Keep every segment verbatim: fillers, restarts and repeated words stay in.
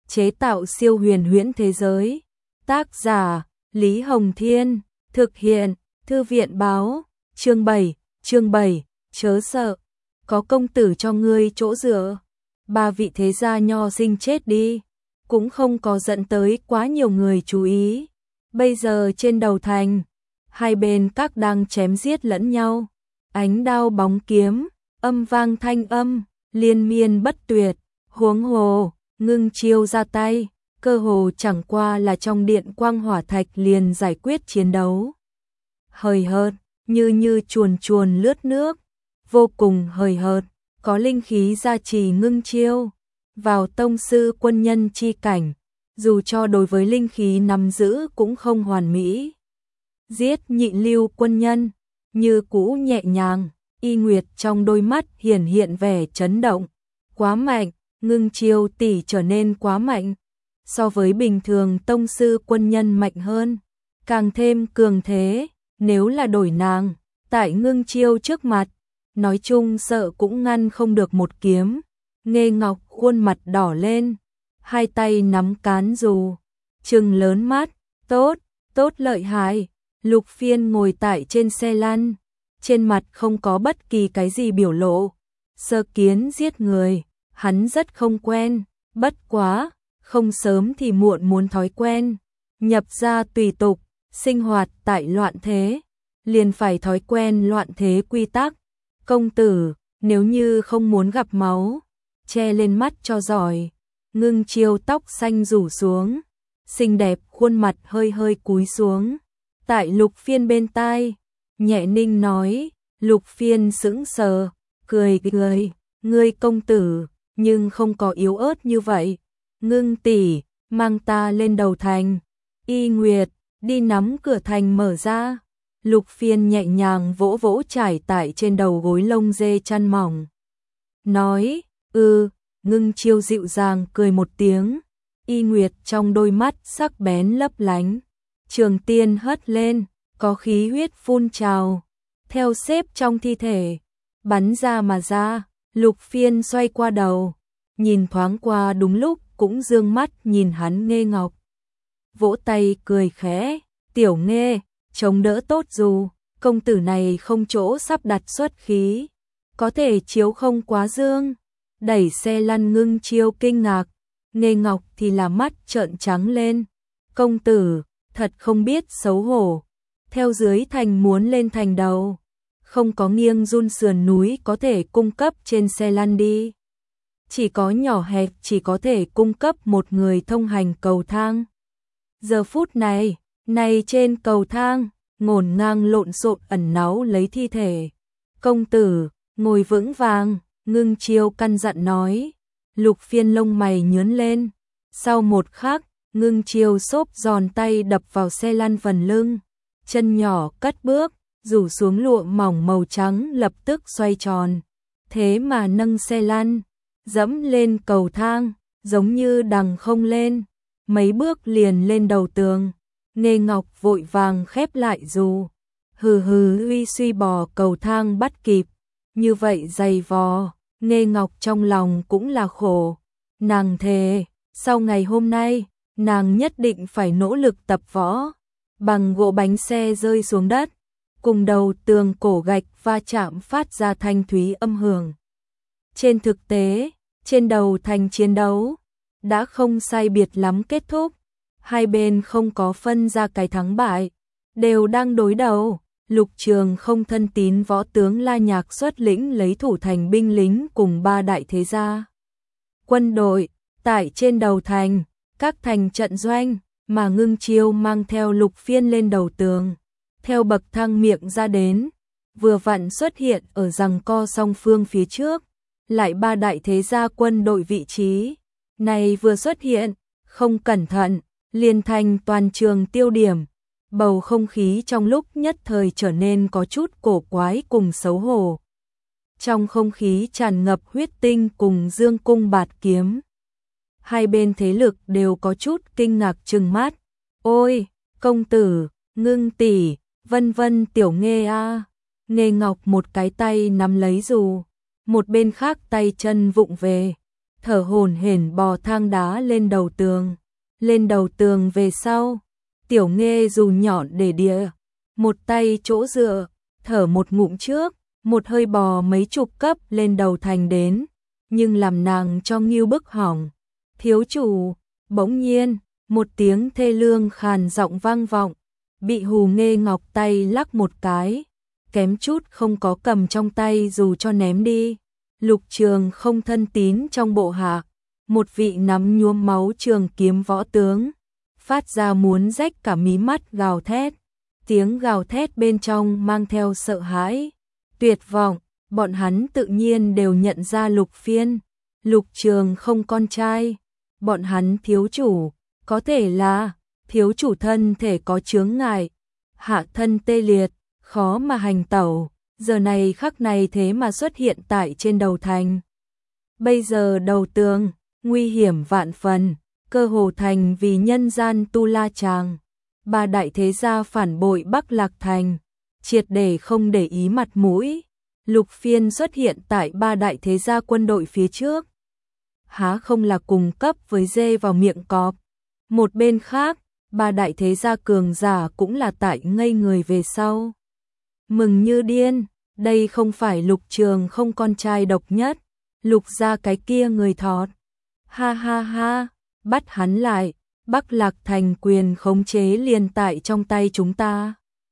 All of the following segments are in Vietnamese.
chế tạo siêu huyền huyễn thế giới. Tác giả Lý Hồng Thiên, thực hiện Thư viện báo. Chương bảy, chương bảy, chớ sợ, có công tử cho ngươi chỗ dựa. Ba vị thế gia nho sinh chết đi, cũng không có dẫn tới quá nhiều người chú ý. Bây giờ trên đầu thành, hai bên các đang chém giết lẫn nhau, ánh đao bóng kiếm, âm vang thanh âm, liên miên bất tuyệt. Huống hồ, Ngưng Chiêu ra tay, cơ hồ chẳng qua là trong điện quang hỏa thạch liền giải quyết chiến đấu. Hời hợt, như như chuồn chuồn lướt nước, vô cùng hời hợt, có linh khí gia trì Ngưng Chiêu vào tông sư quân nhân chi cảnh, dù cho đối với linh khí nắm giữ cũng không hoàn mỹ. Giết nhị lưu quân nhân, như cũ nhẹ nhàng, Y Nguyệt trong đôi mắt hiển hiện vẻ chấn động. Quá mạnh, Ngưng Chiêu tỷ trở nên quá mạnh, so với bình thường tông sư quân nhân mạnh hơn, càng thêm cường thế. Nếu là đổi nàng, tại Ngưng Chiêu trước mặt, nói chung sợ cũng ngăn không được một kiếm. Nghê Ngọc khuôn mặt đỏ lên, hai tay nắm cán dù, trừng lớn mắt. Tốt, tốt lợi hại. Lục Phiên ngồi tại trên xe lăn, trên mặt không có bất kỳ cái gì biểu lộ. Sơ kiến giết người, hắn rất không quen, bất quá, không sớm thì muộn muốn thói quen. Nhập gia tùy tục, sinh hoạt tại loạn thế, liền phải thói quen loạn thế quy tắc. Công tử, nếu như không muốn gặp máu, che lên mắt cho giỏi. Ngưng Chiêu tóc xanh rủ xuống, xinh đẹp khuôn mặt hơi hơi cúi xuống. Tại Lục Phiên bên tai, nhẹ ninh nói. Lục Phiên sững sờ, cười cười, ngươi công tử, nhưng không có yếu ớt như vậy. Ngưng tỷ, mang ta lên đầu thành. Y Nguyệt, đi nắm cửa thành mở ra. Lục Phiên nhẹ nhàng vỗ vỗ trải tại trên đầu gối lông dê chăn mỏng. Nói, ư, Ngưng Chiêu dịu dàng cười một tiếng. Y Nguyệt trong đôi mắt sắc bén lấp lánh. Trường tiên hất lên, có khí huyết phun trào, theo xếp trong thi thể, bắn ra mà ra. Lục Phiên xoay qua đầu, nhìn thoáng qua đúng lúc cũng dương mắt nhìn hắn. Nghê Ngọc vỗ tay cười khẽ, tiểu Nghê, chống đỡ tốt dù, công tử này không chỗ sắp đặt xuất khí, có thể chiếu không quá dương. Đẩy xe lăn. Ngưng Chiêu kinh ngạc, Nghê Ngọc thì là mắt trợn trắng lên. Công tử, thật không biết xấu hổ, theo dưới thành muốn lên thành đầu, không có nghiêng run sườn núi có thể cung cấp trên xe lăn đi. Chỉ có nhỏ hẹp chỉ có thể cung cấp một người thông hành cầu thang. Giờ phút này, này trên cầu thang, ngổn ngang lộn xộn ẩn náu lấy thi thể. Công tử, ngồi vững vàng, Ngưng Chiêu căn dặn nói. Lục Phiên lông mày nhướng lên. Sau một khắc, Ngưng Chiêu xốp giòn tay đập vào xe lăn phần lưng, chân nhỏ cất bước, rủ xuống lụa mỏng màu trắng lập tức xoay tròn. Thế mà nâng xe lăn, dẫm lên cầu thang, giống như đằng không lên, mấy bước liền lên đầu tường. Nghê Ngọc vội vàng khép lại dù, hừ hừ uy suy bò cầu thang bắt kịp, như vậy dày vò. Nghê Ngọc trong lòng cũng là khổ, nàng thề, sau ngày hôm nay, nàng nhất định phải nỗ lực tập võ. Bằng gỗ bánh xe rơi xuống đất, cùng đầu tường cổ gạch va chạm phát ra thanh thúy âm hưởng. Trên thực tế, trên đầu thành chiến đấu đã không sai biệt lắm kết thúc, hai bên không có phân ra cái thắng bại, đều đang đối đầu. Lục Trường không thân tín võ tướng La Nhạc xuất lĩnh lấy thủ thành binh lính cùng ba đại thế gia quân đội tại trên đầu thành, các thành trận doanh, mà Ngưng Chiêu mang theo Lục Phiên lên đầu tường, theo bậc thang miệng ra đến, vừa vặn xuất hiện ở giằng co song phương phía trước. Lại ba đại thế gia quân đội vị trí này vừa xuất hiện, không cẩn thận liền thành toàn trường tiêu điểm. Bầu không khí trong lúc nhất thời trở nên có chút cổ quái cùng xấu hổ. Trong không khí tràn ngập huyết tinh cùng dương cung bạt kiếm. Hai bên thế lực đều có chút kinh ngạc trừng mắt. Ôi, công tử, Ngưng tỷ, vân vân tiểu Nghê a. Nghê Ngọc một cái tay nắm lấy dù, một bên khác tay chân vụng về, thở hổn hển bò thang đá lên đầu tường. Lên đầu tường về sau, Tiểu Nghê dù nhọn để đĩa, một tay chỗ dựa, thở một ngụm trước, một hơi bò mấy chục cấp lên đầu thành đến, nhưng làm nàng cho nghiêu bức hỏng. Thiếu chủ, bỗng nhiên, một tiếng thê lương khàn giọng vang vọng, bị Hù Nghê Ngọc tay lắc một cái, kém chút không có cầm trong tay dù cho ném đi. Lục Trường không thân tín trong bộ hạ, một vị nắm nhuốm máu trường kiếm võ tướng, phát ra muốn rách cả mí mắt gào thét. Tiếng gào thét bên trong mang theo sợ hãi, tuyệt vọng, bọn hắn tự nhiên đều nhận ra Lục Phiên. Lục Trường không con trai, bọn hắn thiếu chủ, có thể là thiếu chủ thân thể có chướng ngại, hạ thân tê liệt, khó mà hành tẩu, giờ này khắc này thế mà xuất hiện tại trên đầu thành. Bây giờ đầu tường, nguy hiểm vạn phần, cơ hồ thành vì nhân gian tu la chàng. Ba đại thế gia phản bội Bắc Lạc Thành, triệt để không để ý mặt mũi. Lục Phiên xuất hiện tại ba đại thế gia quân đội phía trước, há không là cùng cấp với dê vào miệng cọp. Một bên khác, ba đại thế gia cường giả cũng là tại ngây người về sau. Mừng như điên, đây không phải Lục Trường không con trai độc nhất, Lục gia cái kia người thọt. Ha ha ha, bắt hắn lại, Bắc Lạc Thành quyền khống chế liền tại trong tay chúng ta.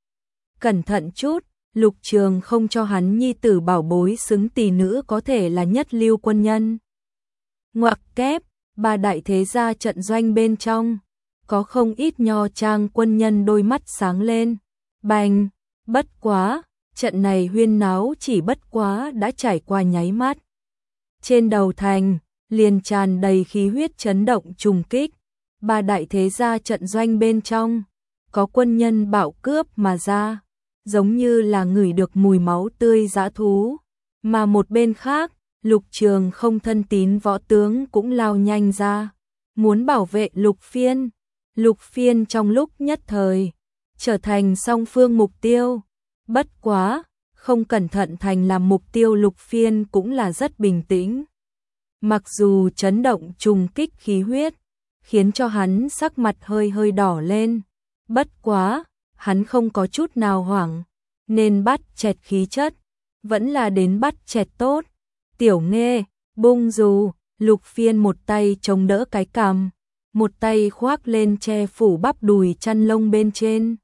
Cẩn thận chút, Lục Trường không cho hắn nhi tử bảo bối xứng tỷ nữ có thể là nhất lưu quân nhân. Ngoặc kép, ba đại thế gia trận doanh bên trong, có không ít nho trang quân nhân đôi mắt sáng lên. Bành, bất quá, trận này huyên náo chỉ bất quá đã trải qua nháy mắt. Trên đầu thành, liền tràn đầy khí huyết chấn động trùng kích. Ba đại thế gia trận doanh bên trong, có quân nhân bạo cướp mà ra, giống như là ngửi được mùi máu tươi dã thú. Mà một bên khác, Lục Trường không thân tín võ tướng cũng lao nhanh ra, muốn bảo vệ Lục Phiên. Lục Phiên trong lúc nhất thời, trở thành song phương mục tiêu. Bất quá, không cẩn thận thành làm mục tiêu Lục Phiên cũng là rất bình tĩnh. Mặc dù chấn động trùng kích khí huyết, khiến cho hắn sắc mặt hơi hơi đỏ lên. Bất quá, hắn không có chút nào hoảng, nên bắt chẹt khí chất, vẫn là đến bắt chẹt tốt. Tiểu Nghê, bung dù, Lục Phiên một tay chống đỡ cái cằm, một tay khoác lên che phủ bắp đùi chăn lông bên trên.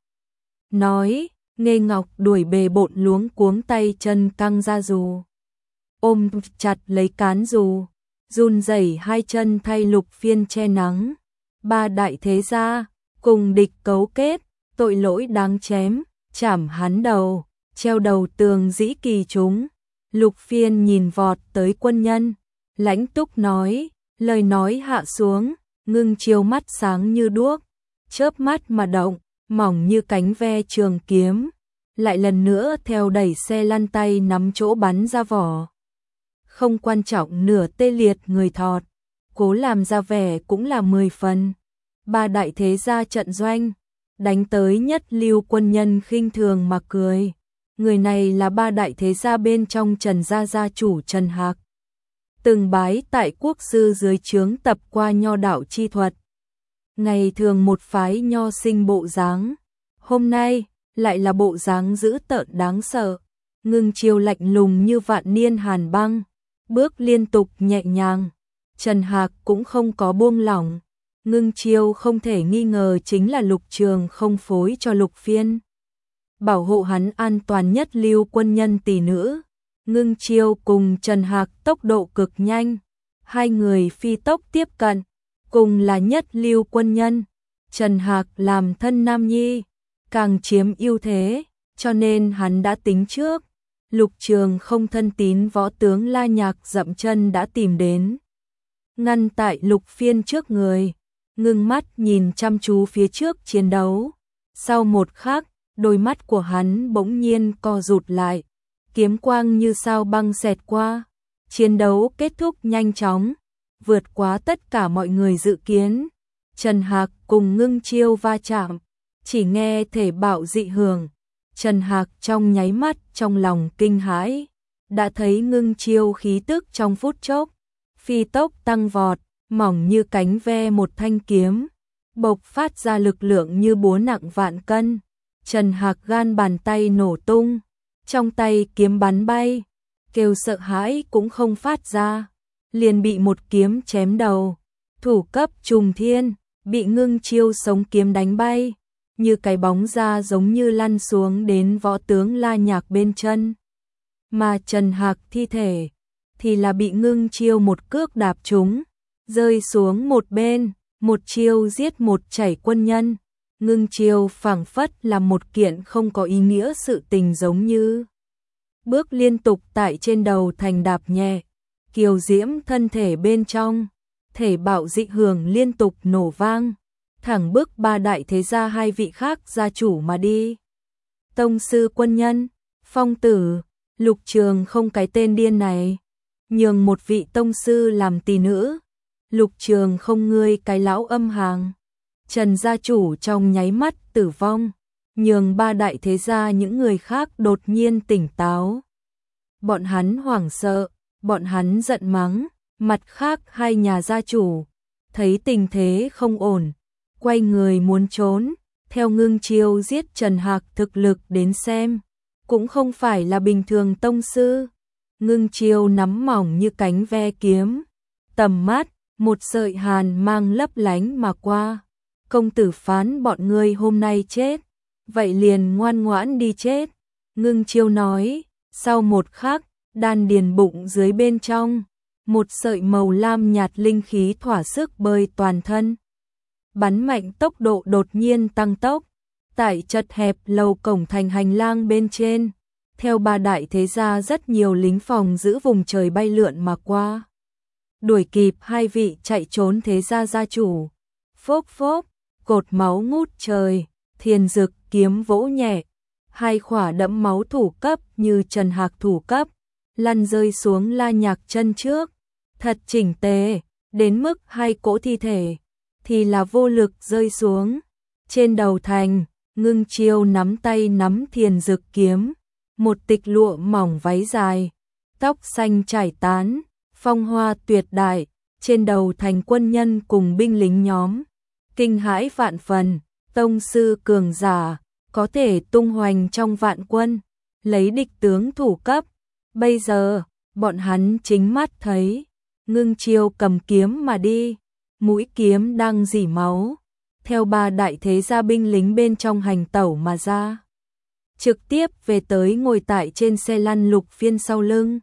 Nói, Nghê Ngọc đuổi bề bộn luống cuống tay chân căng ra dù. Ôm chặt lấy cán dù, run rẩy hai chân thay Lục Phiên che nắng. Ba đại thế gia, cùng địch cấu kết, tội lỗi đáng chém, chảm hắn đầu, treo đầu tường dĩ kỳ chúng. Lục Phiên nhìn vọt tới quân nhân, lãnh túc nói, lời nói hạ xuống, ngưng chiều mắt sáng như đuốc, chớp mắt mà động, mỏng như cánh ve trường kiếm, lại lần nữa theo đẩy xe lăn tay nắm chỗ bắn ra vỏ. Không quan trọng nửa tê liệt người thọt, cố làm ra vẻ cũng là mười phần. Ba đại thế gia trận doanh, đánh tới nhất lưu quân nhân khinh thường mà cười. Người này là ba đại thế gia bên trong Trần gia gia chủ Trần Hạc. Từng bái tại quốc sư dưới trướng tập qua nho đạo chi thuật. Ngày thường một phái nho sinh bộ dáng, hôm nay lại là bộ dáng dữ tợn đáng sợ, ngưng chiều lạnh lùng như vạn niên hàn băng, bước liên tục nhẹ nhàng. Trần Hạc cũng không có buông lỏng, ngưng chiêu không thể nghi ngờ chính là Lục Trường không phối cho Lục Phiên. Bảo hộ hắn an toàn nhất lưu quân nhân tỷ nữ. Ngưng chiêu cùng Trần Hạc tốc độ cực nhanh, hai người phi tốc tiếp cận, cùng là nhất lưu quân nhân. Trần Hạc làm thân nam nhi, càng chiếm ưu thế, cho nên hắn đã tính trước. Lục Trường không thân tín võ tướng La Nhạc dậm chân đã tìm đến, ngăn tại Lục Phiên trước người, ngưng mắt nhìn chăm chú phía trước chiến đấu. Sau một khắc, đôi mắt của hắn bỗng nhiên co rụt lại, kiếm quang như sao băng xẹt qua. Chiến đấu kết thúc nhanh chóng, vượt quá tất cả mọi người dự kiến. Trần Hạc cùng ngưng chiêu va chạm, chỉ nghe thể bạo dị hưởng. Trần Hạc trong nháy mắt trong lòng kinh hãi, đã thấy ngưng chiêu khí tức trong phút chốc, phi tốc tăng vọt, mỏng như cánh ve một thanh kiếm, bộc phát ra lực lượng như búa nặng vạn cân. Trần Hạc gan bàn tay nổ tung, trong tay kiếm bắn bay, kêu sợ hãi cũng không phát ra, liền bị một kiếm chém đầu. Thủ cấp Trùng Thiên, bị Ngưng Chiêu sống kiếm đánh bay, như cái bóng ra giống như lăn xuống đến võ tướng La Nhạc bên chân. Mà Trần Hạc thi thể, thì là bị Ngưng Chiêu một cước đạp trúng, rơi xuống một bên, một chiêu giết một chảy quân nhân. Ngưng Chiêu phảng phất là một kiện không có ý nghĩa sự tình giống như. Bước liên tục tại trên đầu thành đạp nhẹ, kiều diễm thân thể bên trong, thể bạo dị hưởng liên tục nổ vang, thẳng bước ba đại thế gia hai vị khác gia chủ mà đi. Tông sư quân nhân, Phong Tử, Lục Trường không cái tên điên này, nhường một vị tông sư làm tỷ nữ. Lục Trường không ngươi cái lão âm hàng. Trần gia chủ trong nháy mắt tử vong, nhường ba đại thế gia những người khác đột nhiên tỉnh táo. Bọn hắn hoảng sợ, bọn hắn giận mắng, mặt khác hai nhà gia chủ, thấy tình thế không ổn, quay người muốn trốn, theo Ngưng Chiêu giết Trần Hạc thực lực đến xem, cũng không phải là bình thường tông sư. Ngưng Chiêu nắm mỏng như cánh ve kiếm, tầm mắt, một sợi hàn mang lấp lánh mà qua. Công tử phán bọn ngươi hôm nay chết, vậy liền ngoan ngoãn đi chết. Ngưng Chiêu nói, sau một khắc, đan điền bụng dưới bên trong, một sợi màu lam nhạt linh khí thỏa sức bơi toàn thân. Bắn mạnh tốc độ đột nhiên tăng tốc, tại chật hẹp lầu cổng thành hành lang bên trên, theo ba đại thế gia rất nhiều lính phòng giữ vùng trời bay lượn mà qua. Đuổi kịp hai vị chạy trốn thế gia gia chủ. Phốc phốc, cột máu ngút trời, Thiền Dực kiếm vỗ nhẹ, hai khỏa đẫm máu thủ cấp như Trần Hạc thủ cấp, lăn rơi xuống La Nhạc chân trước, thật chỉnh tề, đến mức hai cỗ thi thể thì là vô lực rơi xuống. Trên đầu thành, Ngưng Chiêu nắm tay nắm Thiền Dực kiếm, một tịch lụa mỏng váy dài, tóc xanh trải tán, phong hoa tuyệt đại, trên đầu thành quân nhân cùng binh lính nhóm. Kinh hãi vạn phần, tông sư cường giả, có thể tung hoành trong vạn quân, lấy địch tướng thủ cấp. Bây giờ, bọn hắn chính mắt thấy, Ngưng Chiêu cầm kiếm mà đi, mũi kiếm đang rỉ máu, theo ba đại thế gia binh lính bên trong hành tẩu mà ra. Trực tiếp về tới ngồi tại trên xe lăn Lục Phiên sau lưng.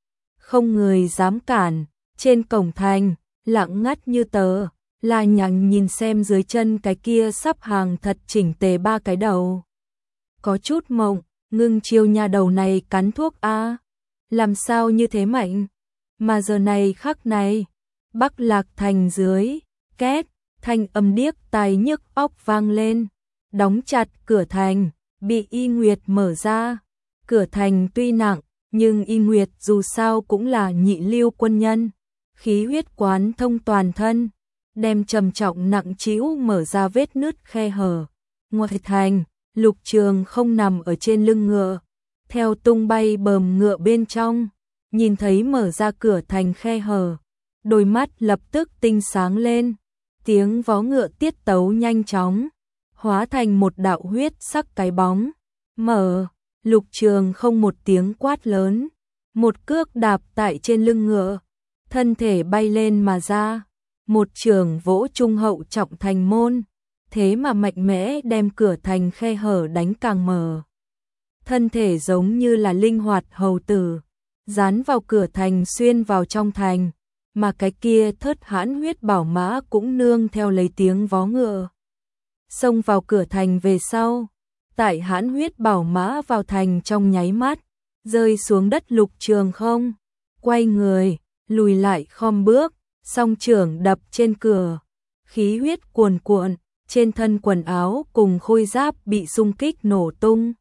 Không người dám cản, trên cổng thành, lặng ngắt như tờ. La Nhạc nhìn xem dưới chân cái kia sắp hàng thật chỉnh tề ba cái đầu. Có chút mộng, Ngưng Chiêu nhà đầu này cắn thuốc a, làm sao như thế mạnh? Mà giờ này khắc này, Bắc Lạc thành dưới, két, thanh âm điếc tai nhức óc vang lên, đóng chặt cửa thành, bị Y Nguyệt mở ra. Cửa thành tuy nặng, nhưng Y Nguyệt dù sao cũng là nhị lưu quân nhân, khí huyết quán thông toàn thân, đem trầm trọng nặng trĩu mở ra vết nứt khe hở. Ngoài thành, Lục Trường không nằm ở trên lưng ngựa, theo tung bay bờm ngựa bên trong, nhìn thấy mở ra cửa thành khe hở, đôi mắt lập tức tinh sáng lên, tiếng vó ngựa tiết tấu nhanh chóng, hóa thành một đạo huyết sắc cái bóng. Mở, Lục Trường không một tiếng quát lớn, một cước đạp tại trên lưng ngựa, thân thể bay lên mà ra, một trường vỗ trung hậu trọng thành môn, thế mà mạnh mẽ đem cửa thành khe hở đánh càng mở. Thân thể giống như là linh hoạt hầu tử, dán vào cửa thành xuyên vào trong thành, mà cái kia thớt hãn huyết bảo mã cũng nương theo lấy tiếng vó ngựa. Xông vào cửa thành về sau, tại hãn huyết bảo mã vào thành trong nháy mắt, rơi xuống đất. Lục Trường không, quay người, lùi lại khom bước, song trưởng đập trên cửa, khí huyết cuồn cuộn, trên thân quần áo cùng khôi giáp bị xung kích nổ tung.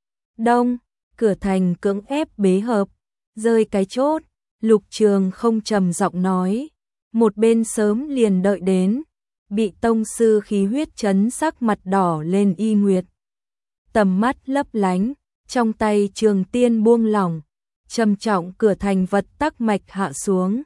Đông, cửa thành cưỡng ép bế hợp, rơi cái chốt. Lục Trường không trầm giọng nói, một bên sớm liền đợi đến, bị tông sư khí huyết chấn sắc mặt đỏ lên Y Nguyệt. Tầm mắt lấp lánh, trong tay trường tiên buông lỏng, trầm trọng cửa thành vật tắc mạch hạ xuống,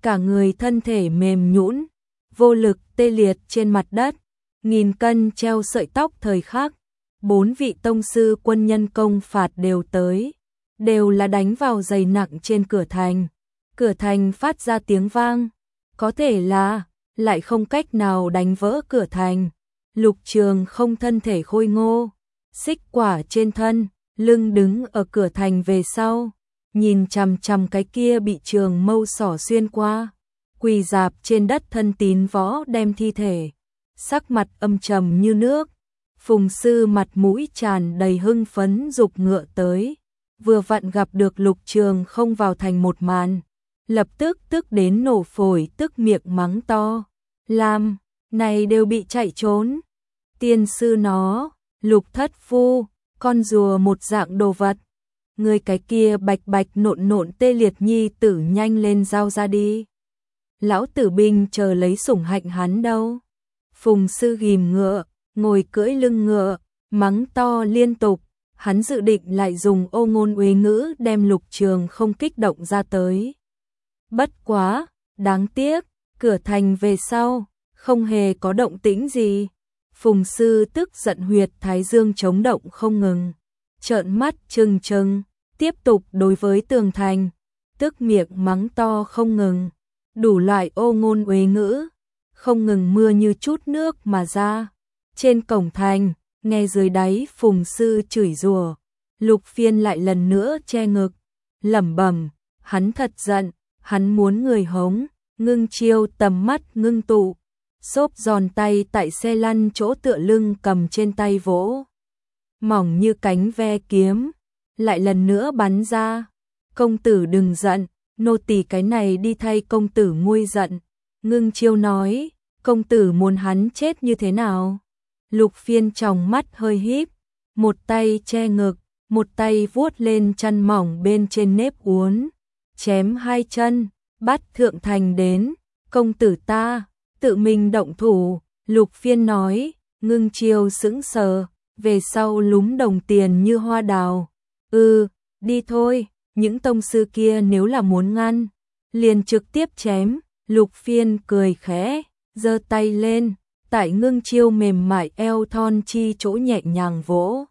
cả người thân thể mềm nhũn, vô lực tê liệt trên mặt đất, nghìn cân treo sợi tóc thời khắc. Bốn vị tông sư quân nhân công phạt đều tới, đều là đánh vào dày nặng trên cửa thành. Cửa thành phát ra tiếng vang, có thể là lại không cách nào đánh vỡ cửa thành. Lục Trường không thân thể khôi ngô, xích quả trên thân, lưng đứng ở cửa thành về sau, nhìn chằm chằm cái kia bị trường mâu xỏ xuyên qua, quỳ dạp trên đất thân tín võ đem thi thể, sắc mặt âm trầm như nước. Phùng sư mặt mũi tràn đầy hưng phấn giục ngựa tới, vừa vặn gặp được Lục Trường không vào thành một màn, lập tức tức đến nổ phổi, tức miệng mắng to, làm này đều bị chạy trốn. Tiên sư nó, Lục thất phu, con rùa một dạng đồ vật, người cái kia bạch bạch nộn nộn tê liệt nhi tử nhanh lên giao ra đi. Lão tử binh chờ lấy sủng hạnh hắn đâu. Phùng sư ghim ngựa, ngồi cưỡi lưng ngựa, mắng to liên tục, hắn dự định lại dùng ô ngôn uế ngữ đem Lục Trường không kích động ra tới. Bất quá, đáng tiếc, cửa thành về sau, không hề có động tĩnh gì. Phùng sư tức giận huyệt thái dương chống động không ngừng, trợn mắt trừng trừng, tiếp tục đối với tường thành, tức miệng mắng to không ngừng, đủ loại ô ngôn uế ngữ, không ngừng mưa như chút nước mà ra. Trên cổng thành, nghe dưới đáy Phùng sư chửi rủa, Lục Phiên lại lần nữa che ngực, lẩm bẩm, hắn thật giận, hắn muốn người hống. Ngưng Chiêu tầm mắt ngưng tụ, xốp giòn tay tại xe lăn chỗ tựa lưng cầm trên tay vỗ, mỏng như cánh ve kiếm, lại lần nữa bắn ra. Công tử đừng giận, nô tỳ cái này đi thay công tử nguôi giận. Ngưng Chiêu nói, công tử muốn hắn chết như thế nào? Lục Phiên tròng mắt hơi híp, một tay che ngực, một tay vuốt lên chăn mỏng bên trên nếp uốn, chém hai chân, bắt thượng thành đến. Công tử ta, tự mình động thủ. Lục Phiên nói. Ngưng Chiêu sững sờ, về sau lúm đồng tiền như hoa đào. Ừ, đi thôi, những tông sư kia nếu là muốn ngăn, liền trực tiếp chém. Lục Phiên cười khẽ, giơ tay lên, tại Ngưng Chiêu mềm mại eo thon chi chỗ nhẹ nhàng vỗ.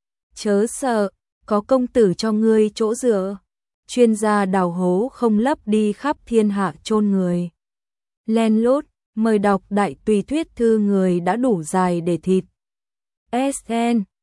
Chớ sợ, có công tử cho ngươi chỗ dựa. Chuyên gia đào hố không lấp đi khắp thiên hạ chôn người. Len lút, mời đọc đại tùy thuyết thư người đã đủ dài để thịt. ét en